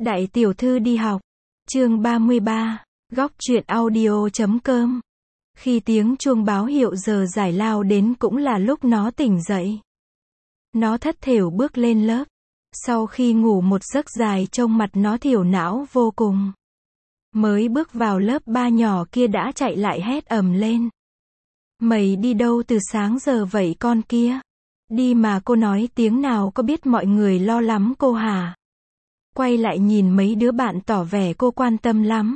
Đại tiểu thư đi học. Chương 33. Góc truyện audio.com. Khi tiếng chuông báo hiệu giờ giải lao đến cũng là lúc nó tỉnh dậy. Nó thất thểu bước lên lớp. Sau khi ngủ một giấc dài trông mặt nó thiểu não vô cùng. Mới bước vào lớp, ba nhỏ kia đã chạy lại hét ầm lên. Mày đi đâu từ sáng giờ vậy con kia? Đi mà cô nói tiếng nào có biết mọi người lo lắm cô hả? Quay lại nhìn mấy đứa bạn tỏ vẻ cô quan tâm lắm.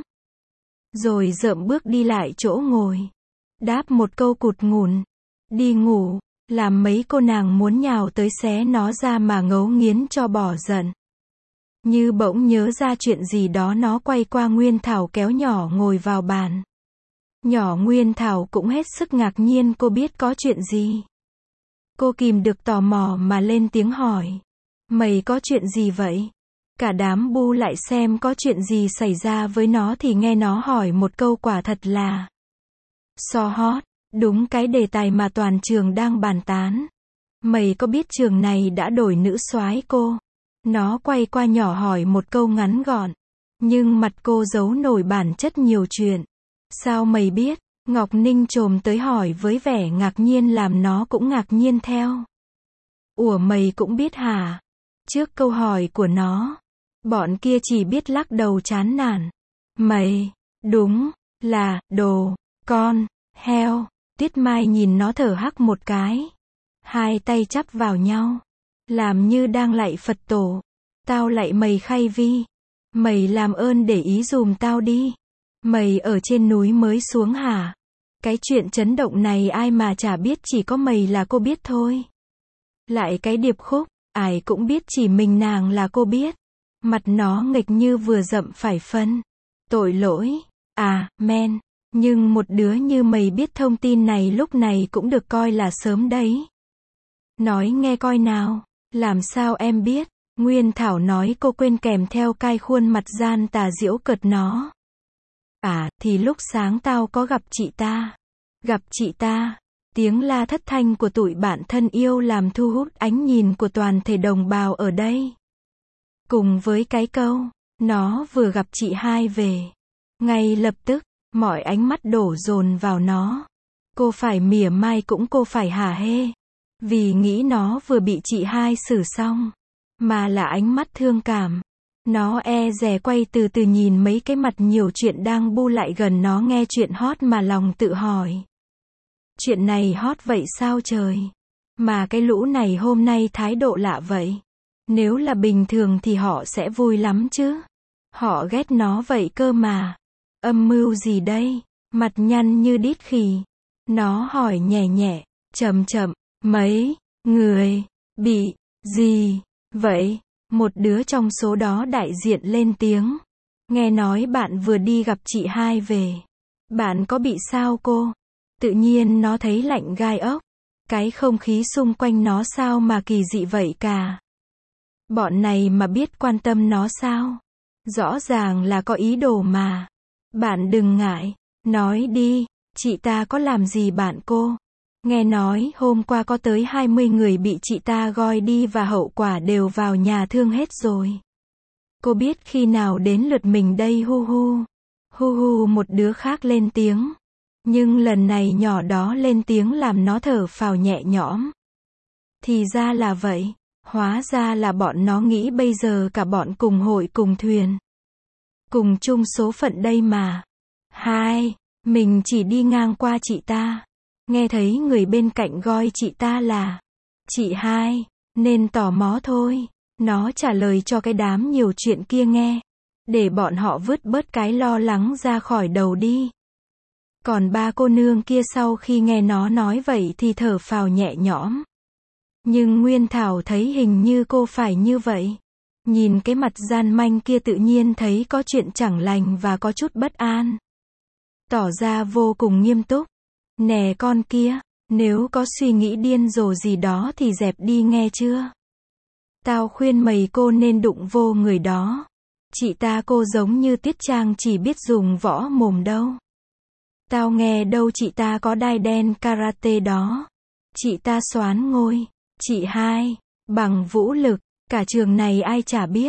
Rồi dợm bước đi lại chỗ ngồi. Đáp một câu cụt ngủn. Đi ngủ. Làm mấy cô nàng muốn nhào tới xé nó ra mà ngấu nghiến cho bỏ giận. Như bỗng nhớ ra chuyện gì đó, nó quay qua Nguyên Thảo kéo nhỏ ngồi vào bàn. Nhỏ Nguyên Thảo cũng hết sức ngạc nhiên cô biết có chuyện gì. Cô kìm được tò mò mà lên tiếng hỏi. Mày có chuyện gì vậy? Cả đám bu lại xem có chuyện gì xảy ra với nó thì nghe nó hỏi một câu quả thật là so hot, đúng cái đề tài mà toàn trường đang bàn tán. Mày có biết trường này đã đổi nữ soái cô? Nó quay qua nhỏ hỏi một câu ngắn gọn. Nhưng mặt cô giấu nổi bản chất nhiều chuyện. Sao mày biết? Ngọc Ninh chồm tới hỏi với vẻ ngạc nhiên làm nó cũng ngạc nhiên theo. Ủa mày cũng biết hả? Trước câu hỏi của nó, bọn kia chỉ biết lắc đầu chán nản. Mày, đúng, là, đồ, con, heo. Tuyết Mai nhìn nó thở hắc một cái. Hai tay chắp vào nhau. Làm như đang lạy Phật tổ. Tao lạy mày Khay Vi. Mày làm ơn để ý dùm tao đi. Mày ở trên núi mới xuống hả? Cái chuyện chấn động này ai mà chả biết, chỉ có mày là cô biết thôi. Lại cái điệp khúc, ai cũng biết chỉ mình nàng là cô biết. Mặt nó nghịch như vừa dậm phải phân. Tội lỗi. À, men. Nhưng một đứa như mày biết thông tin này lúc này cũng được coi là sớm đấy. Nói nghe coi nào. Làm sao em biết? Nguyên Thảo nói, cô quên kèm theo cai khuôn mặt gian tà giễu cợt nó. À, thì lúc sáng tao có gặp chị ta. Gặp chị ta. Tiếng la thất thanh của tụi bạn thân yêu làm thu hút ánh nhìn của toàn thể đồng bào ở đây. Cùng với cái câu, nó vừa gặp chị hai về. Ngay lập tức, mọi ánh mắt đổ dồn vào nó. Cô phải mỉa mai cũng cô phải hả hê. Vì nghĩ nó vừa bị chị hai xử xong. Mà là ánh mắt thương cảm. Nó e dè quay từ từ nhìn mấy cái mặt nhiều chuyện đang bu lại gần nó nghe chuyện hot mà lòng tự hỏi. Chuyện này hot vậy sao trời? Mà cái lũ này hôm nay thái độ lạ vậy. Nếu là bình thường thì họ sẽ vui lắm chứ. Họ ghét nó vậy cơ mà. Âm mưu gì đây? Mặt nhăn như đít khỉ. Nó hỏi nhẹ nhẹ, chậm chậm, mấy người bị gì vậy? Một đứa trong số đó đại diện lên tiếng. Nghe nói bạn vừa đi gặp chị hai về. Bạn có bị sao cô? Tự nhiên nó thấy lạnh gai ốc. Cái không khí xung quanh nó sao mà kỳ dị vậy cả. Bọn này mà biết quan tâm nó sao? Rõ ràng là có ý đồ mà. Bạn đừng ngại. Nói đi, chị ta có làm gì bạn cô? Nghe nói hôm qua có tới 20 người bị chị ta goi đi và hậu quả đều vào nhà thương hết rồi. Cô biết khi nào đến lượt mình đây hu hu. Hu hu, một đứa khác lên tiếng. Nhưng lần này nhỏ đó lên tiếng làm nó thở phào nhẹ nhõm. Thì ra là vậy. Hóa ra là bọn nó nghĩ bây giờ cả bọn cùng hội cùng thuyền. Cùng chung số phận đây mà. Hai, mình chỉ đi ngang qua chị ta. Nghe thấy người bên cạnh gọi chị ta là chị hai, nên tò mò thôi. Nó trả lời cho cái đám nhiều chuyện kia nghe. Để bọn họ vứt bớt cái lo lắng ra khỏi đầu đi. Còn ba cô nương kia sau khi nghe nó nói vậy thì thở phào nhẹ nhõm. Nhưng Nguyên Thảo thấy hình như cô phải như vậy. Nhìn cái mặt gian manh kia tự nhiên thấy có chuyện chẳng lành và có chút bất an. Tỏ ra vô cùng nghiêm túc. Nè con kia, nếu có suy nghĩ điên rồ gì đó thì dẹp đi nghe chưa? Tao khuyên mày cô nên đụng vô người đó. Chị ta cô giống như Tiết Trang chỉ biết dùng võ mồm đâu. Tao nghe đâu chị ta có đai đen karate đó. Chị ta soán ngôi. Chị hai, bằng vũ lực, cả trường này ai chả biết.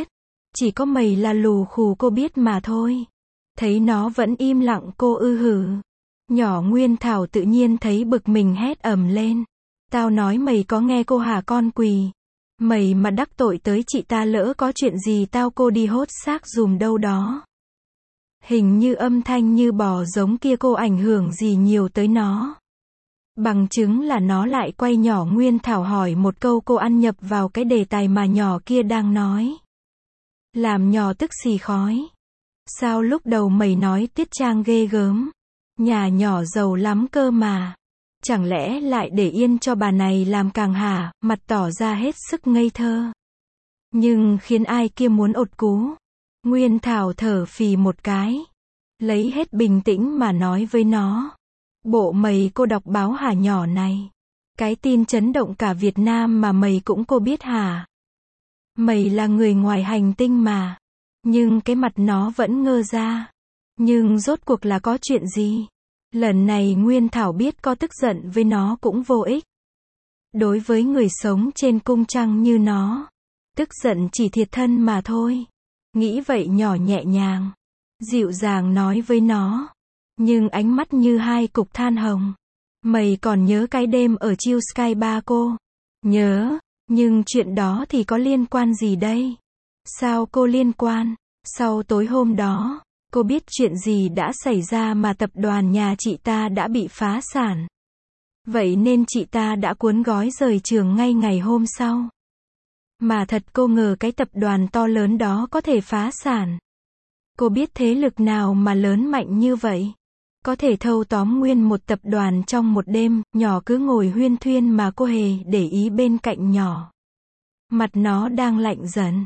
Chỉ có mày là lù khù cô biết mà thôi. Thấy nó vẫn im lặng cô hử. Nhỏ Nguyên Thảo tự nhiên thấy bực mình hét ầm lên. Tao nói mày có nghe cô hả con quỳ. Mày mà đắc tội tới chị ta lỡ có chuyện gì tao cô đi hốt xác dùm đâu đó. Hình như âm thanh như bò giống kia cô ảnh hưởng gì nhiều tới nó. Bằng chứng là nó lại quay nhỏ Nguyên Thảo hỏi một câu cô ăn nhập vào cái đề tài mà nhỏ kia đang nói. Làm nhỏ tức xì khói. Sao lúc đầu mày nói Tiết Trang ghê gớm. Nhà nhỏ giàu lắm cơ mà. Chẳng lẽ lại để yên cho bà này làm càng hả, mặt tỏ ra hết sức ngây thơ. Nhưng khiến ai kia muốn ột cú. Nguyên Thảo thở phì một cái. Lấy hết bình tĩnh mà nói với nó. Bộ mày cô đọc báo hả nhỏ này. Cái tin chấn động cả Việt Nam mà mày cũng cô biết hả. Mày là người ngoài hành tinh mà. Nhưng cái mặt nó vẫn ngơ ra. Nhưng rốt cuộc là có chuyện gì? Lần này Nguyên Thảo biết có tức giận với nó cũng vô ích. Đối với người sống trên cung trăng như nó, tức giận chỉ thiệt thân mà thôi. Nghĩ vậy nhỏ nhẹ nhàng, dịu dàng nói với nó. Nhưng ánh mắt như hai cục than hồng. Mày còn nhớ cái đêm ở Chill Sky Bar cô? Nhớ, nhưng chuyện đó thì có liên quan gì đây? Sao cô liên quan? Sau tối hôm đó, cô biết chuyện gì đã xảy ra mà tập đoàn nhà chị ta đã bị phá sản. Vậy nên chị ta đã cuốn gói rời trường ngay ngày hôm sau. Mà thật cô ngờ cái tập đoàn to lớn đó có thể phá sản. Cô biết thế lực nào mà lớn mạnh như vậy? Có thể thâu tóm nguyên một tập đoàn trong một đêm, nhỏ cứ ngồi huyên thuyên mà cô hề để ý bên cạnh nhỏ. Mặt nó đang lạnh dần.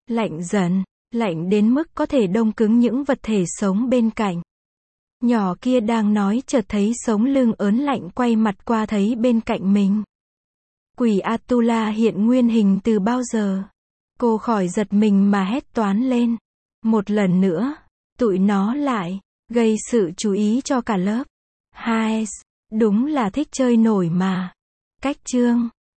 Lạnh đến mức có thể đông cứng những vật thể sống bên cạnh. Nhỏ kia đang nói chợt thấy sống lưng ớn lạnh quay mặt qua thấy bên cạnh mình. Quỷ Atula hiện nguyên hình từ bao giờ? Cô khỏi giật mình mà hét toán lên. Một lần nữa, tụi nó lại gây sự chú ý cho cả lớp. Hai, đúng là thích chơi nổi mà. Cách chương